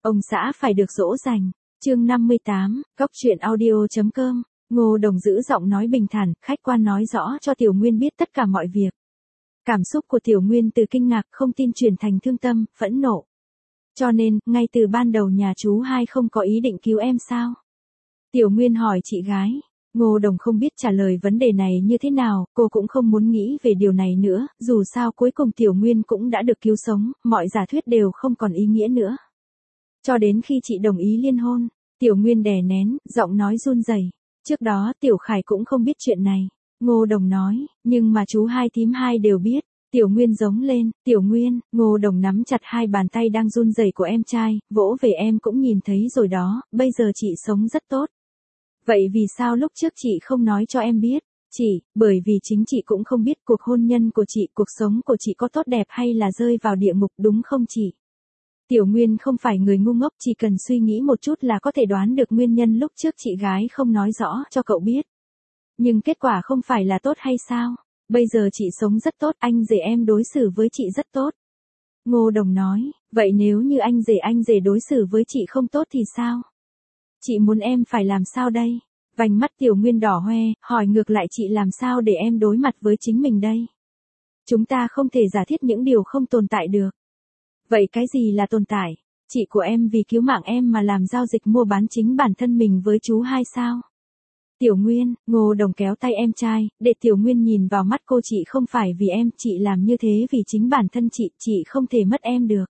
Ông xã phải được dỗ dành. Chương 58, Góc truyện audio.com. Ngô Đồng giữ giọng nói bình thản, khách quan nói rõ cho Tiểu Nguyên biết tất cả mọi việc. Cảm xúc của Tiểu Nguyên từ kinh ngạc không tin chuyển thành thương tâm, phẫn nộ. Cho nên, ngay từ ban đầu nhà chú hai không có ý định cứu em sao? Tiểu Nguyên hỏi chị gái. Ngô Đồng không biết trả lời vấn đề này như thế nào, cô cũng không muốn nghĩ về điều này nữa, dù sao cuối cùng Tiểu Nguyên cũng đã được cứu sống, mọi giả thuyết đều không còn ý nghĩa nữa. Cho đến khi chị đồng ý liên hôn, Tiểu Nguyên đè nén, giọng nói run rẩy. Trước đó Tiểu Khải cũng không biết chuyện này. Ngô Đồng nói, nhưng mà chú hai thím hai đều biết. Tiểu Nguyên giống lên, Tiểu Nguyên, Ngô Đồng nắm chặt hai bàn tay đang run rẩy của em trai, vỗ về em cũng nhìn thấy rồi đó, bây giờ chị sống rất tốt. Vậy vì sao lúc trước chị không nói cho em biết? Chị, bởi vì chính chị cũng không biết cuộc hôn nhân của chị, cuộc sống của chị có tốt đẹp hay là rơi vào địa ngục đúng không chị? Tiểu Nguyên không phải người ngu ngốc, chỉ cần suy nghĩ một chút là có thể đoán được nguyên nhân lúc trước chị gái không nói rõ cho cậu biết. Nhưng kết quả không phải là tốt hay sao? Bây giờ chị sống rất tốt, anh rể em đối xử với chị rất tốt. Ngô Đồng nói, vậy nếu như anh rể đối xử với chị không tốt thì sao? Chị muốn em phải làm sao đây? Vành mắt Tiểu Nguyên đỏ hoe, hỏi ngược lại chị làm sao để em đối mặt với chính mình đây? Chúng ta không thể giả thiết những điều không tồn tại được. Vậy cái gì là tồn tại? Chị của em vì cứu mạng em mà làm giao dịch mua bán chính bản thân mình với chú hai sao? Tiểu Nguyên, Ngô Đồng kéo tay em trai, để Tiểu Nguyên nhìn vào mắt cô, chị không phải vì em, chị làm như thế vì chính bản thân chị không thể mất em được.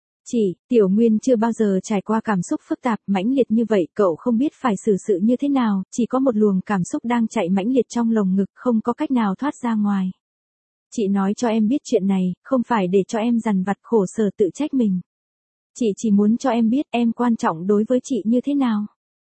Tiểu Nguyên chưa bao giờ trải qua cảm xúc phức tạp, mãnh liệt như vậy, cậu không biết phải xử sự như thế nào, chỉ có một luồng cảm xúc đang chạy mãnh liệt trong lồng ngực, không có cách nào thoát ra ngoài. Chị nói cho em biết chuyện này, không phải để cho em dằn vặt khổ sở tự trách mình. Chị chỉ muốn cho em biết em quan trọng đối với chị như thế nào.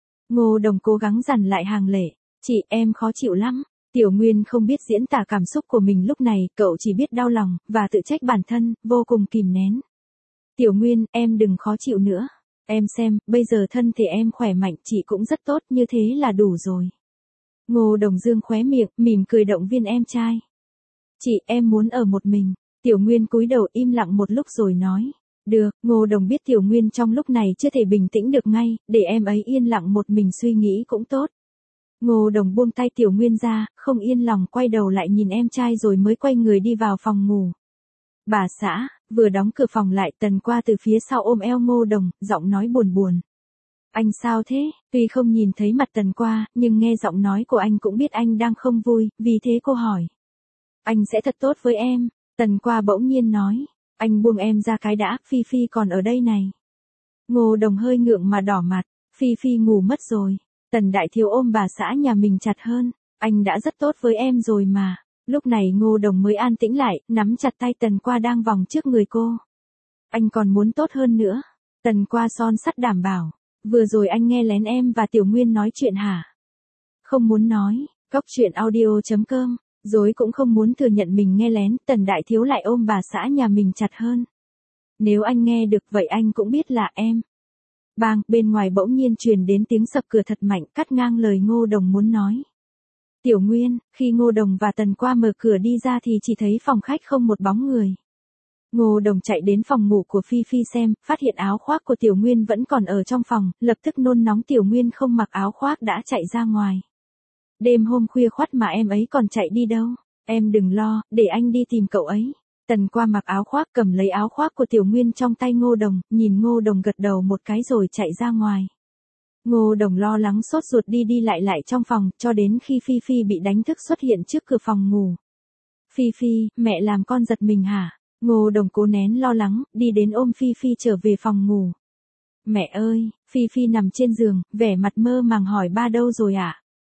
Ngô Đồng cố gắng dằn lại hàng lệ. Chị, em khó chịu lắm. Tiểu Nguyên không biết diễn tả cảm xúc của mình lúc này, cậu chỉ biết đau lòng, và tự trách bản thân, vô cùng kìm nén. Tiểu Nguyên, em đừng khó chịu nữa. Em xem, bây giờ thân thể em khỏe mạnh, chị cũng rất tốt, như thế là đủ rồi. Ngô Đồng dương khóe miệng, mỉm cười động viên em trai. Chị, em muốn ở một mình. Tiểu Nguyên cúi đầu im lặng một lúc rồi nói. Được, Ngô Đồng biết Tiểu Nguyên trong lúc này chưa thể bình tĩnh được ngay, để em ấy yên lặng một mình suy nghĩ cũng tốt. Ngô Đồng buông tay Tiểu Nguyên ra, không yên lòng quay đầu lại nhìn em trai rồi mới quay người đi vào phòng ngủ. Bà xã, vừa đóng cửa phòng lại, Tần Qua từ phía sau ôm eo Ngô Đồng, giọng nói buồn buồn. Anh sao thế? Tuy không nhìn thấy mặt Tần Qua, nhưng nghe giọng nói của anh cũng biết anh đang không vui, vì thế cô hỏi. Anh sẽ thật tốt với em. Tần Qua bỗng nhiên nói. Anh buông em ra cái đã, Phi Phi còn ở đây này. Ngô Đồng hơi ngượng mà đỏ mặt. Phi Phi ngủ mất rồi. Tần Đại Thiếu ôm bà xã nhà mình chặt hơn. Anh đã rất tốt với em rồi mà. Lúc này Ngô Đồng mới an tĩnh lại, nắm chặt tay Tần Qua đang vòng trước người cô. Anh còn muốn tốt hơn nữa. Tần Qua son sắt đảm bảo. Vừa rồi anh nghe lén em và Tiểu Nguyên nói chuyện hả? Không muốn nói. Góc truyện audio.com. Dối cũng không muốn thừa nhận mình nghe lén, Tần Đại Thiếu lại ôm bà xã nhà mình chặt hơn. Nếu anh nghe được vậy anh cũng biết là em. Bang, bên ngoài bỗng nhiên truyền đến tiếng sập cửa thật mạnh, cắt ngang lời Ngô Đồng muốn nói. Tiểu Nguyên, khi Ngô Đồng và Tần Qua mở cửa đi ra thì chỉ thấy phòng khách không một bóng người. Ngô Đồng chạy đến phòng ngủ của Phi Phi xem, phát hiện áo khoác của Tiểu Nguyên vẫn còn ở trong phòng, lập tức nôn nóng Tiểu Nguyên không mặc áo khoác đã chạy ra ngoài. Đêm hôm khuya khoắt mà em ấy còn chạy đi đâu? Em đừng lo, để anh đi tìm cậu ấy. Tần Qua mặc áo khoác, cầm lấy áo khoác của Tiểu Nguyên trong tay Ngô Đồng, nhìn Ngô Đồng gật đầu một cái rồi chạy ra ngoài. Ngô Đồng lo lắng sốt ruột đi lại trong phòng, cho đến khi Phi Phi bị đánh thức xuất hiện trước cửa phòng ngủ. Phi Phi, mẹ làm con giật mình hả? Ngô Đồng cố nén lo lắng, đi đến ôm Phi Phi trở về phòng ngủ. Mẹ ơi, Phi Phi nằm trên giường, vẻ mặt mơ màng hỏi ba đâu rồi ạ?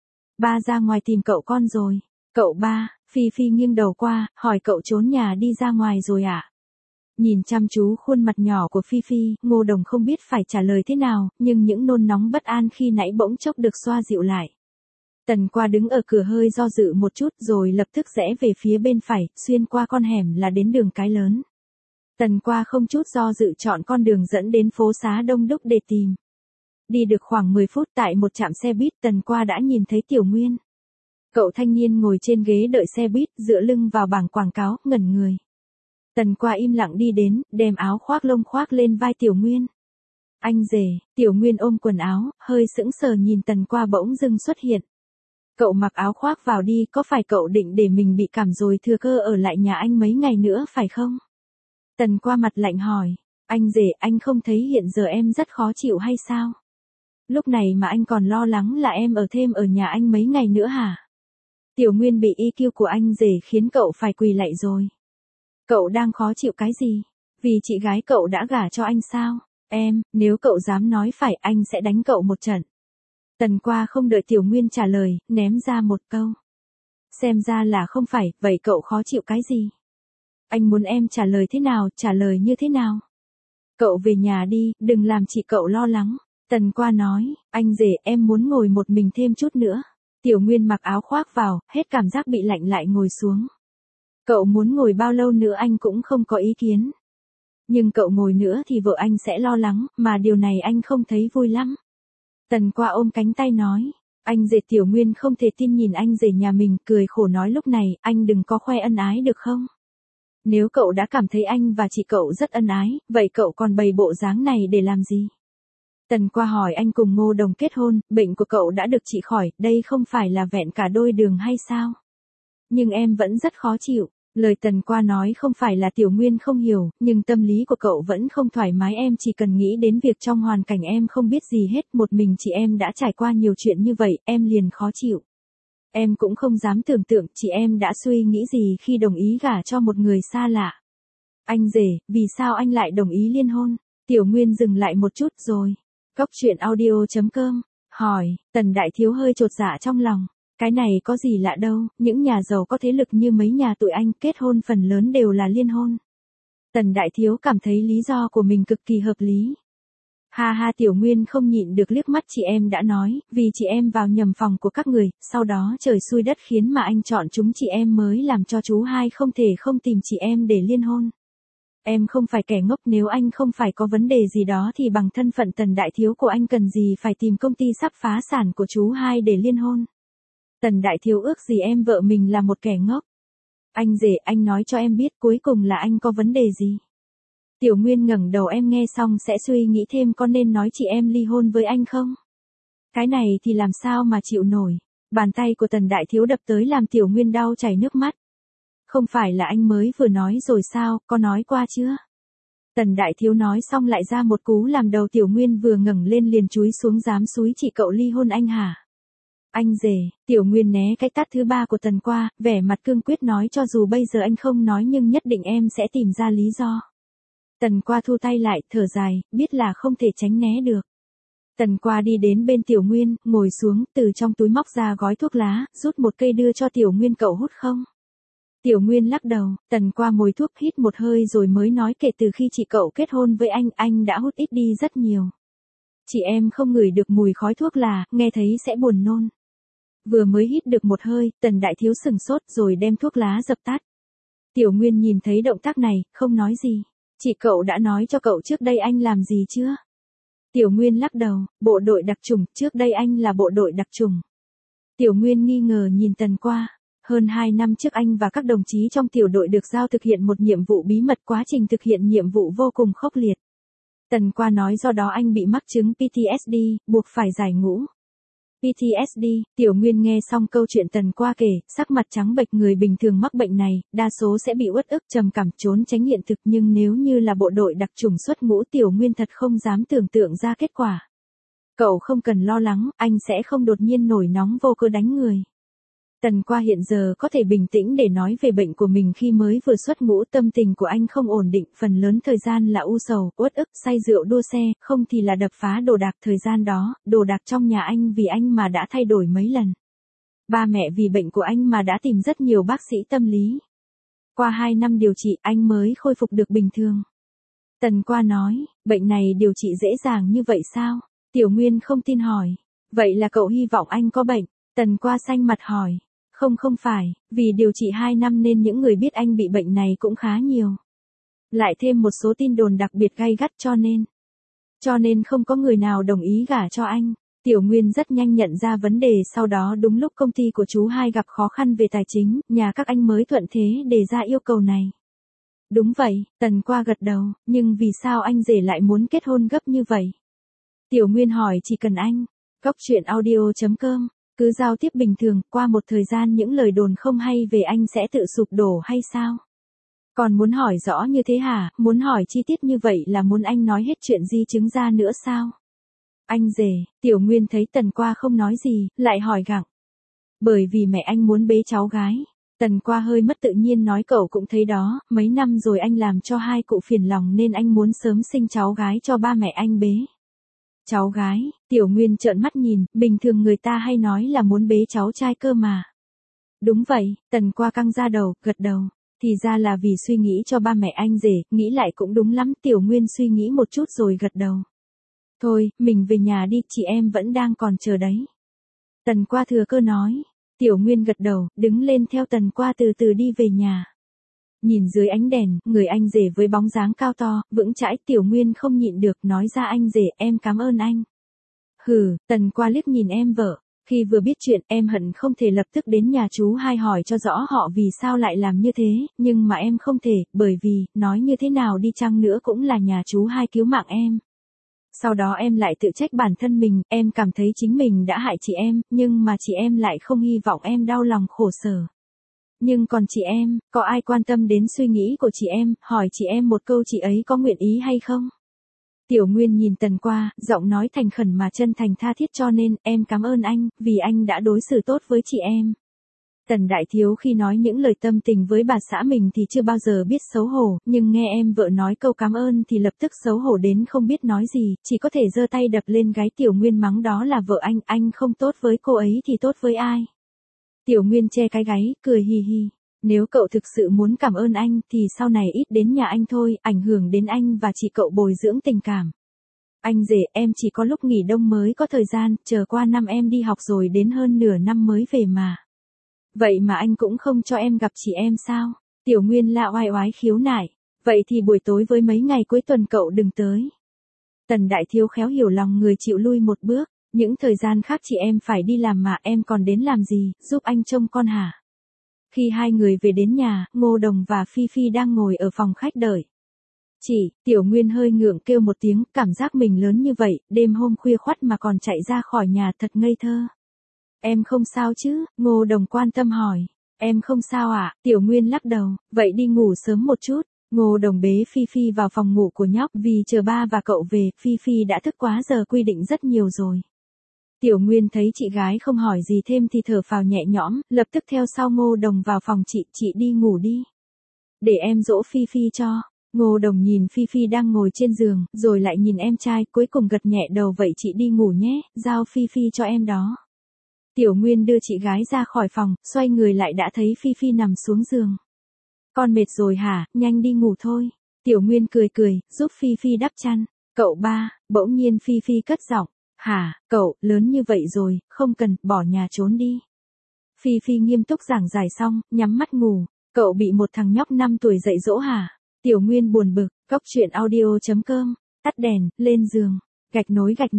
Ba ra ngoài tìm cậu con rồi. Cậu ba? Phi Phi nghiêng đầu qua, hỏi cậu trốn nhà đi ra ngoài rồi ạ? Nhìn chăm chú khuôn mặt nhỏ của Phi Phi, Ngô Đồng không biết phải trả lời thế nào, nhưng những nôn nóng bất an khi nãy bỗng chốc được xoa dịu lại. Tần Qua đứng ở cửa hơi do dự một chút rồi lập tức rẽ về phía bên phải, xuyên qua con hẻm là đến đường cái lớn. Tần Qua không chút do dự chọn con đường dẫn đến phố xá đông đúc để tìm. Đi được khoảng 10 phút tại một trạm xe buýt, Tần Qua đã nhìn thấy Tiểu Nguyên. Cậu thanh niên ngồi trên ghế đợi xe buýt, dựa lưng vào bảng quảng cáo, ngẩn người. Tần Qua im lặng đi đến, đem áo khoác lông khoác lên vai Tiểu Nguyên. Anh rể, Tiểu Nguyên ôm quần áo, hơi sững sờ nhìn Tần Qua bỗng dưng xuất hiện. Cậu mặc áo khoác vào đi, có phải cậu định để mình bị cảm rồi thừa cơ ở lại nhà anh mấy ngày nữa phải không? Tần Qua mặt lạnh hỏi, anh rể, anh không thấy hiện giờ em rất khó chịu hay sao? Lúc này mà anh còn lo lắng là em ở thêm ở nhà anh mấy ngày nữa hả? Tiểu Nguyên bị EQ của anh rể khiến cậu phải quỳ lạy rồi. Cậu đang khó chịu cái gì? Vì chị gái cậu đã gả cho anh sao? Em, nếu cậu dám nói phải anh sẽ đánh cậu một trận. Tần Qua không đợi Tiểu Nguyên trả lời, ném ra một câu. Xem ra là không phải, vậy cậu khó chịu cái gì? Anh muốn em trả lời thế nào, trả lời như thế nào? Cậu về nhà đi, đừng làm chị cậu lo lắng. Tần Qua nói, anh rể em muốn ngồi một mình thêm chút nữa. Tiểu Nguyên mặc áo khoác vào, hết cảm giác bị lạnh lại ngồi xuống. Cậu muốn ngồi bao lâu nữa anh cũng không có ý kiến. Nhưng cậu ngồi nữa thì vợ anh sẽ lo lắng, mà điều này anh không thấy vui lắm. Tần Qua ôm cánh tay nói, anh rể. Tiểu Nguyên không thể tin nhìn anh rể nhà mình, cười khổ nói lúc này, anh đừng có khoe ân ái được không? Nếu cậu đã cảm thấy anh và chị cậu rất ân ái, vậy cậu còn bày bộ dáng này để làm gì? Tần Qua hỏi anh cùng Ngô Đồng kết hôn, bệnh của cậu đã được trị khỏi, đây không phải là vẹn cả đôi đường hay sao? Nhưng em vẫn rất khó chịu. Lời Tần Qua nói không phải là Tiểu Nguyên không hiểu, nhưng tâm lý của cậu vẫn không thoải mái. Em chỉ cần nghĩ đến việc trong hoàn cảnh em không biết gì hết, một mình chị em đã trải qua nhiều chuyện như vậy, em liền khó chịu. Em cũng không dám tưởng tượng chị em đã suy nghĩ gì khi đồng ý gả cho một người xa lạ. Anh rể, vì sao anh lại đồng ý liên hôn? Tiểu Nguyên dừng lại một chút rồi. Cóc truyện audio.com hỏi, Tần Đại Thiếu hơi chột dạ trong lòng. Cái này có gì lạ đâu, những nhà giàu có thế lực như mấy nhà tụi anh kết hôn phần lớn đều là liên hôn. Tần Đại Thiếu cảm thấy lý do của mình cực kỳ hợp lý. Ha ha, Tiểu Nguyên không nhịn được liếc mắt. Chị em đã nói, vì chị em vào nhầm phòng của các người, sau đó trời xui đất khiến mà anh chọn chúng chị em mới làm cho chú hai không thể không tìm chị em để liên hôn. Em không phải kẻ ngốc, nếu anh không phải có vấn đề gì đó thì bằng thân phận Tần Đại Thiếu của anh cần gì phải tìm công ty sắp phá sản của chú hai để liên hôn. Tần Đại Thiếu ước gì em vợ mình là một kẻ ngốc. Anh rể, anh nói cho em biết cuối cùng là anh có vấn đề gì? Tiểu Nguyên ngẩng đầu, em nghe xong sẽ suy nghĩ thêm có nên nói chị em ly hôn với anh không? Cái này thì làm sao mà chịu nổi. Bàn tay của Tần Đại Thiếu đập tới làm Tiểu Nguyên đau chảy nước mắt. Không phải là anh mới vừa nói rồi sao, có nói qua chưa? Tần Đại Thiếu nói xong lại ra một cú làm đầu Tiểu Nguyên vừa ngẩng lên liền chúi xuống, dám xúi chị cậu ly hôn anh hả? Anh rể. Tiểu Nguyên né cái tát thứ ba của Tần Qua, vẻ mặt cương quyết nói cho dù bây giờ anh không nói nhưng nhất định em sẽ tìm ra lý do. Tần Qua thu tay lại, thở dài, biết là không thể tránh né được. Tần Qua đi đến bên Tiểu Nguyên, ngồi xuống, từ trong túi móc ra gói thuốc lá, rút một cây đưa cho Tiểu Nguyên, cậu hút không? Tiểu Nguyên lắc đầu. Tần Qua mồi thuốc hít một hơi rồi mới nói, kể từ khi chị cậu kết hôn với anh đã hút ít đi rất nhiều. Chị em không ngửi được mùi khói thuốc là, nghe thấy sẽ buồn nôn. Vừa mới hít được một hơi, Tần Đại Thiếu sừng sốt rồi đem thuốc lá dập tắt. Tiểu Nguyên nhìn thấy động tác này, không nói gì. Chị cậu đã nói cho cậu trước đây anh làm gì chưa? Tiểu Nguyên lắc đầu, bộ đội đặc chủng, trước đây anh là bộ đội đặc chủng. Tiểu Nguyên nghi ngờ nhìn Tần Qua. Hơn 2 năm trước anh và các đồng chí trong tiểu đội được giao thực hiện một nhiệm vụ bí mật, quá trình thực hiện nhiệm vụ vô cùng khốc liệt. Tần Qua nói do đó anh bị mắc chứng PTSD, buộc phải giải ngũ. PTSD, Tiểu Nguyên nghe xong câu chuyện Tần Qua kể, sắc mặt trắng bệch. Người bình thường mắc bệnh này, đa số sẽ bị uất ức, trầm cảm, trốn tránh hiện thực, nhưng nếu như là bộ đội đặc chủng xuất ngũ, Tiểu Nguyên thật không dám tưởng tượng ra kết quả. Cậu không cần lo lắng, anh sẽ không đột nhiên nổi nóng vô cớ đánh người. Tần Qua hiện giờ có thể bình tĩnh để nói về bệnh của mình. Khi mới vừa xuất ngũ, tâm tình của anh không ổn định, phần lớn thời gian là u sầu, uất ức, say rượu đua xe, không thì là đập phá đồ đạc. Thời gian đó, đồ đạc trong nhà anh vì anh mà đã thay đổi mấy lần. Ba mẹ vì bệnh của anh mà đã tìm rất nhiều bác sĩ tâm lý. Qua 2 năm điều trị, anh mới khôi phục được bình thường. Tần Qua nói, bệnh này điều trị dễ dàng như vậy sao? Tiểu Nguyên không tin hỏi. Vậy là cậu hy vọng anh có bệnh? Tần Qua xanh mặt hỏi. Không phải, vì điều trị 2 năm nên những người biết anh bị bệnh này cũng khá nhiều. Lại thêm một số tin đồn đặc biệt gay gắt cho nên không có người nào đồng ý gả cho anh. Tiểu Nguyên rất nhanh nhận ra vấn đề, sau đó đúng lúc công ty của chú hai gặp khó khăn về tài chính, nhà các anh mới thuận thế đề ra yêu cầu này. Đúng vậy, Tần Qua gật đầu, nhưng vì sao anh rể lại muốn kết hôn gấp như vậy? Tiểu Nguyên hỏi chỉ cần anh. Cóc truyện audio.com. Cứ giao tiếp bình thường, qua một thời gian những lời đồn không hay về anh sẽ tự sụp đổ hay sao? Còn muốn hỏi rõ như thế hả? Muốn hỏi chi tiết như vậy là muốn anh nói hết chuyện di chứng ra nữa sao? Anh rể, Tiểu Nguyên thấy Tần Qua không nói gì, lại hỏi gặng. Bởi vì mẹ anh muốn bế cháu gái. Tần Qua hơi mất tự nhiên nói cậu cũng thấy đó, mấy năm rồi anh làm cho hai cụ phiền lòng nên anh muốn sớm sinh cháu gái cho ba mẹ anh bế. Cháu gái, Tiểu Nguyên trợn mắt nhìn, bình thường người ta hay nói là muốn bế cháu trai cơ mà. Đúng vậy, Tần Qua căng ra đầu, gật đầu. Thì ra là vì suy nghĩ cho ba mẹ anh rể, nghĩ lại cũng đúng lắm. Tiểu Nguyên suy nghĩ một chút rồi gật đầu. Thôi, mình về nhà đi, chị em vẫn đang còn chờ đấy. Tần Qua thừa cơ nói. Tiểu Nguyên gật đầu, đứng lên theo Tần Qua từ từ đi về nhà. Nhìn dưới ánh đèn, người anh rể với bóng dáng cao to, vững chãi, Tiểu Nguyên không nhịn được nói ra anh rể, em cảm ơn anh. Hừ, Tần Qua liếc nhìn em vợ. Khi vừa biết chuyện, em hận không thể lập tức đến nhà chú hai hỏi cho rõ họ vì sao lại làm như thế, nhưng mà em không thể, bởi vì, nói như thế nào đi chăng nữa cũng là nhà chú hai cứu mạng em. Sau đó em lại tự trách bản thân mình, em cảm thấy chính mình đã hại chị em, nhưng mà chị em lại không hy vọng em đau lòng khổ sở. Nhưng còn chị em, có ai quan tâm đến suy nghĩ của chị em, hỏi chị em một câu chị ấy có nguyện ý hay không? Tiểu Nguyên nhìn Tần Qua, giọng nói thành khẩn mà chân thành tha thiết cho nên, em cảm ơn anh, vì anh đã đối xử tốt với chị em. Tần Đại Thiếu khi nói những lời tâm tình với bà xã mình thì chưa bao giờ biết xấu hổ, nhưng nghe em vợ nói câu cảm ơn thì lập tức xấu hổ đến không biết nói gì, chỉ có thể giơ tay đập lên gái Tiểu Nguyên mắng đó là vợ anh không tốt với cô ấy thì tốt với ai. Tiểu Nguyên che cái gáy, cười hì hì. Nếu cậu thực sự muốn cảm ơn anh thì sau này ít đến nhà anh thôi, ảnh hưởng đến anh và chị cậu bồi dưỡng tình cảm. Anh rể, em chỉ có lúc nghỉ đông mới có thời gian, chờ qua năm em đi học rồi đến hơn nửa năm mới về mà. Vậy mà anh cũng không cho em gặp chị em sao? Tiểu Nguyên lạ oai oái khiếu nại. Vậy thì buổi tối với mấy ngày cuối tuần cậu đừng tới. Tần Đại Thiếu khéo hiểu lòng người chịu lui một bước. Những thời gian khác chị em phải đi làm mà em còn đến làm gì, giúp anh trông con hả? Khi hai người về đến nhà, Ngô Đồng và Phi Phi đang ngồi ở phòng khách đợi. Chị, Tiểu Nguyên hơi ngượng kêu một tiếng, cảm giác mình lớn như vậy, đêm hôm khuya khoắt mà còn chạy ra khỏi nhà thật ngây thơ. Em không sao chứ? Ngô Đồng quan tâm hỏi. Em không sao ạ, Tiểu Nguyên lắc đầu, vậy đi ngủ sớm một chút. Ngô Đồng bế Phi Phi vào phòng ngủ của nhóc vì chờ ba và cậu về, Phi Phi đã thức quá giờ quy định rất nhiều rồi. Tiểu Nguyên thấy chị gái không hỏi gì thêm thì thở phào nhẹ nhõm, lập tức theo sau Ngô Đồng vào phòng chị đi ngủ đi. Để em dỗ Phi Phi cho. Ngô Đồng nhìn Phi Phi đang ngồi trên giường, rồi lại nhìn em trai, cuối cùng gật nhẹ đầu vậy chị đi ngủ nhé, giao Phi Phi cho em đó. Tiểu Nguyên đưa chị gái ra khỏi phòng, xoay người lại đã thấy Phi Phi nằm xuống giường. Con mệt rồi hả, nhanh đi ngủ thôi. Tiểu Nguyên cười, giúp Phi Phi đắp chăn. Cậu ba, bỗng nhiên Phi Phi cất giọng. Hả, cậu, lớn như vậy rồi, không cần, bỏ nhà trốn đi. Phi Phi nghiêm túc giảng giải xong, nhắm mắt ngủ. Cậu bị một thằng nhóc 5 tuổi dạy dỗ hả? Tiểu Nguyên buồn bực, cóc truyện audio.com, tắt đèn, lên giường. Gạch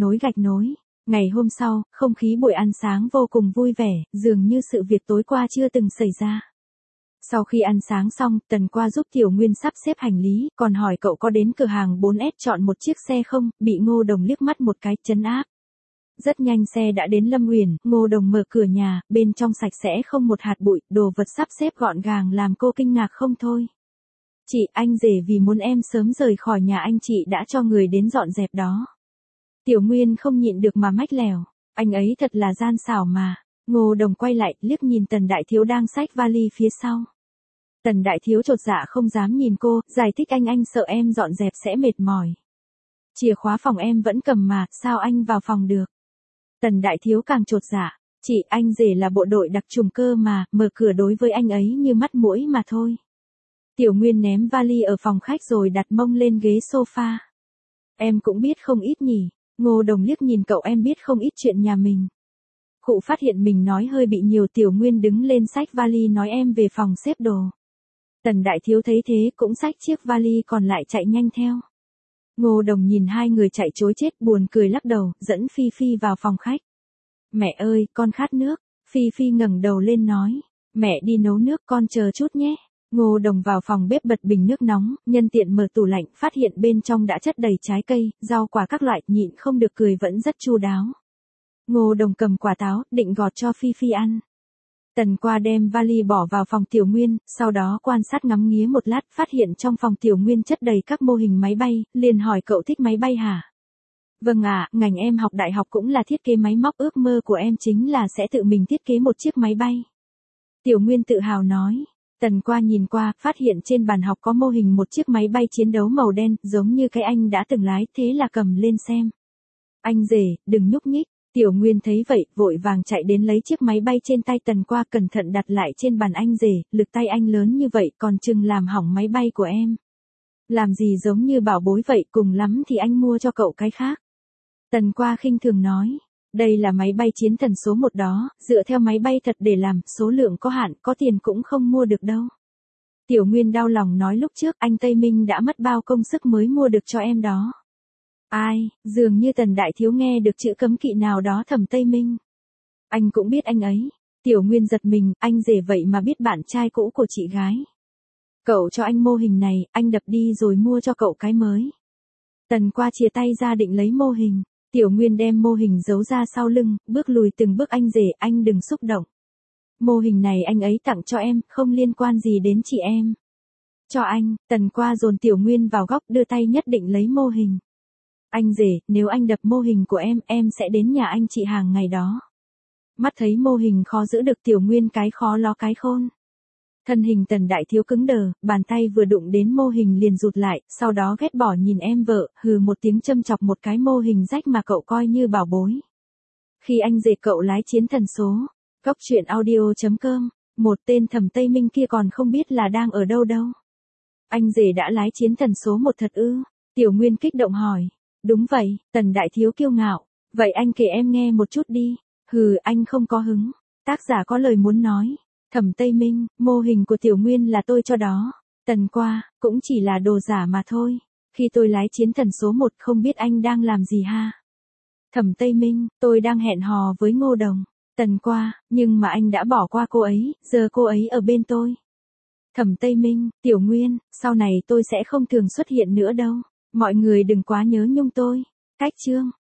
nối. Ngày hôm sau, không khí buổi ăn sáng vô cùng vui vẻ, dường như sự việc tối qua chưa từng xảy ra. Sau khi ăn sáng xong, Tần Qua giúp Tiểu Nguyên sắp xếp hành lý, còn hỏi cậu có đến cửa hàng 4S chọn một chiếc xe không, bị Ngô Đồng liếc mắt một cái, trấn áp. Rất nhanh xe đã đến Lâm Uyển, Ngô Đồng mở cửa nhà, bên trong sạch sẽ không một hạt bụi, đồ vật sắp xếp gọn gàng làm cô kinh ngạc không thôi. Chị, anh rể vì muốn em sớm rời khỏi nhà anh chị đã cho người đến dọn dẹp đó. Tiểu Nguyên không nhịn được mà mách lèo, anh ấy thật là gian xảo mà. Ngô Đồng quay lại, liếc nhìn Tần Đại Thiếu đang xách vali phía sau. Tần Đại Thiếu chột dạ không dám nhìn cô, giải thích anh sợ em dọn dẹp sẽ mệt mỏi. Chìa khóa phòng em vẫn cầm mà, sao anh vào phòng được? Tần Đại Thiếu càng chột dạ, chị, anh rể là bộ đội đặc trùng cơ mà, mở cửa đối với anh ấy như mắt mũi mà thôi. Tiểu Nguyên ném vali ở phòng khách rồi đặt mông lên ghế sofa. Em cũng biết không ít nhỉ. Ngô Đồng liếc nhìn cậu, em biết không ít chuyện nhà mình. Cụ phát hiện mình nói hơi bị nhiều, Tiểu Nguyên đứng lên xách vali nói em về phòng xếp đồ. Tần Đại Thiếu thấy thế cũng xách chiếc vali còn lại chạy nhanh theo. Ngô Đồng nhìn hai người chạy trối chết buồn cười lắc đầu, dẫn Phi Phi vào phòng khách. Mẹ ơi, con khát nước. Phi Phi ngẩng đầu lên nói. Mẹ đi nấu nước, con chờ chút nhé. Ngô Đồng vào phòng bếp bật bình nước nóng, nhân tiện mở tủ lạnh, phát hiện bên trong đã chất đầy trái cây, rau quả các loại, nhịn không được cười vẫn rất chu đáo. Ngô Đồng cầm quả táo, định gọt cho Phi Phi ăn. Tần Qua đem vali bỏ vào phòng Tiểu Nguyên, sau đó quan sát ngắm nghía một lát, phát hiện trong phòng Tiểu Nguyên chất đầy các mô hình máy bay, liền hỏi cậu thích máy bay hả? Vâng ạ, ngành em học đại học cũng là thiết kế máy móc, ước mơ của em chính là sẽ tự mình thiết kế một chiếc máy bay. Tiểu Nguyên tự hào nói. Tần Qua nhìn qua, phát hiện trên bàn học có mô hình một chiếc máy bay chiến đấu màu đen, giống như cái anh đã từng lái, thế là cầm lên xem. Anh rể, đừng nhúc nhích. Tiểu Nguyên thấy vậy, vội vàng chạy đến lấy chiếc máy bay trên tay Tần Qua, cẩn thận đặt lại trên bàn. Anh rể, lực tay anh lớn như vậy còn chừng làm hỏng máy bay của em. Làm gì giống như bảo bối vậy, cùng lắm thì anh mua cho cậu cái khác. Tần Qua khinh thường nói. Đây là máy bay chiến thần số 1 đó, dựa theo máy bay thật để làm, số lượng có hạn, có tiền cũng không mua được đâu. Tiểu Nguyên đau lòng nói lúc trước anh Tây Minh đã mất bao công sức mới mua được cho em đó. Ai, dường như Tần Đại Thiếu nghe được chữ cấm kỵ nào đó thầm Tây Minh. Anh cũng biết anh ấy. Tiểu Nguyên giật mình, anh rể vậy mà biết bạn trai cũ của chị gái. Cậu cho anh mô hình này, anh đập đi rồi mua cho cậu cái mới. Tần Qua chìa tay ra định lấy mô hình. Tiểu Nguyên đem mô hình giấu ra sau lưng, bước lùi từng bước. Anh rể, anh đừng xúc động. Mô hình này anh ấy tặng cho em, không liên quan gì đến chị em. Cho anh. Tần Qua dồn Tiểu Nguyên vào góc, đưa tay nhất định lấy mô hình. Anh rể, nếu anh đập mô hình của em sẽ đến nhà anh chị hàng ngày đó. Mắt thấy mô hình khó giữ được, Tiểu Nguyên cái khó ló cái khôn. Thân hình Tần Đại Thiếu cứng đờ, bàn tay vừa đụng đến mô hình liền rụt lại, sau đó ghét bỏ nhìn em vợ, hừ một tiếng châm chọc một cái mô hình rách mà cậu coi như bảo bối. Khi anh rể cậu lái chiến thần số, Cóc truyện audio.com, một tên thầm Tây Minh kia còn không biết là đang ở đâu đâu. Anh rể đã lái chiến thần số 1 thật ư? Tiểu Nguyên kích động hỏi. Đúng vậy, Tần Đại Thiếu kiêu ngạo. Vậy anh kể em nghe một chút đi. Hừ, anh không có hứng. Tác giả có lời muốn nói. Thẩm Tây Minh, mô hình của Tiểu Nguyên là tôi cho đó. Tần Qua, cũng chỉ là đồ giả mà thôi. Khi tôi lái chiến thần số 1 không biết anh đang làm gì ha. Thẩm Tây Minh, tôi đang hẹn hò với Ngô Đồng. Tần Qua, nhưng mà anh đã bỏ qua cô ấy, giờ cô ấy ở bên tôi. Thẩm Tây Minh, Tiểu Nguyên, sau này tôi sẽ không thường xuất hiện nữa đâu. Mọi người đừng quá nhớ nhung tôi. Cách chương.